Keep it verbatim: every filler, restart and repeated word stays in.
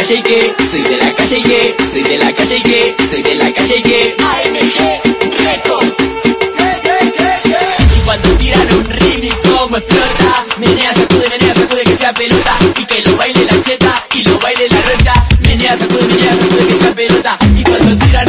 calle y que, soy de la calle y que, soy de la calle y que, soy de la calle y que. A M G Record. Y cuando tiran un remix como explota, menea, sacude, menea, sacude que sea pelota, y que lo baile la cheta, y lo baile la rocha, menea, sacude, menea, sacude que sea pelota. Y cuando tiran